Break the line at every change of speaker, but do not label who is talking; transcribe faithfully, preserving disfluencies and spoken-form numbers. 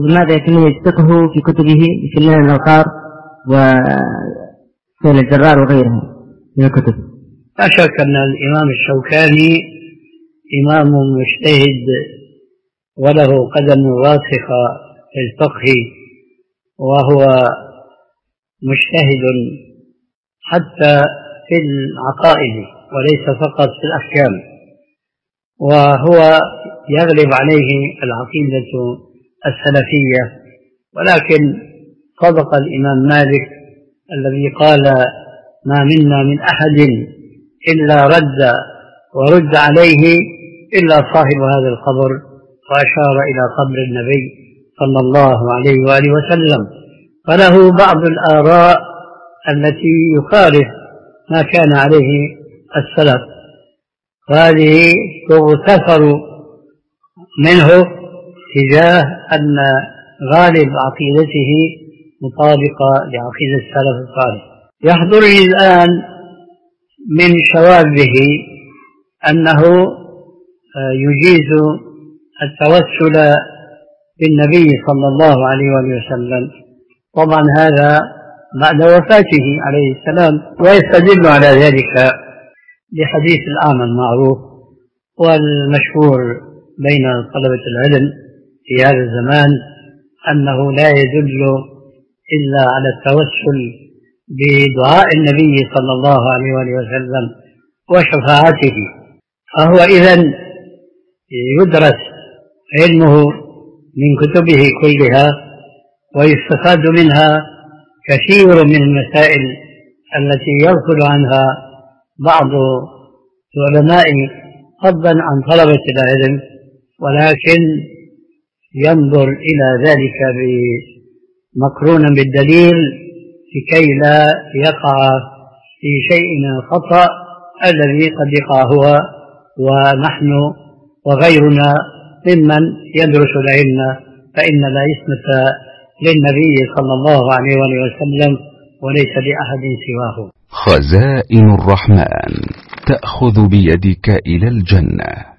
وبماذا يتم فقهه في كتبه مثل نيل الأوطار وسهل الجرار وغيرها من الكتب؟
لا شك أن الإمام الشوكاني إمام مجتهد وله قدم راسخة في الفقه، وهو مجتهد حتى في العقائد وليس فقط في الأحكام، وهو يغلب عليه العقيدة السلفية. ولكن صدق الإمام مالك الذي قال: ما منا من أحد إلا رد ورد عليه إلا صاحب هذا القبر، وأشار إلى قبر النبي صلى الله عليه وآله وسلم، فله بعض الآراء التي يخالف ما كان عليه السلف، وهذه تغتفر منه تجاه أن غالب عقيدته مطابقة لعقيدة السلف الصالح. يحضرني الآن من شواذه أنه يجيز التوسل بالنبي صلى الله عليه وسلم، طبعا هذا بعد وفاته عليه السلام، ويستدل على ذلك بحديث الأعمى المعروف والمشهور بين طلبة العلم في هذا الزمان أنه لا يدل إلا على التوسل بدعاء النبي صلى الله عليه وسلم وشفاعته. فهو إذن يدرس علمه من كتبه كلها ويستفاد منها كثير من المسائل التي يغفل عنها بعض العلماء فضلا عن طلبة العلم، ولكن ينظر إلى ذلك مقرونا بالدليل لكي لا يقع في شيء من الخطأ الذي قد يقع هو ونحن وغيرنا ممن يدرس العلم، فإن لا عصمة للنبي صلى الله عليه وسلم وليس لأحد سواه.
خزائن الرحمن تأخذ بيدك إلى الجنة.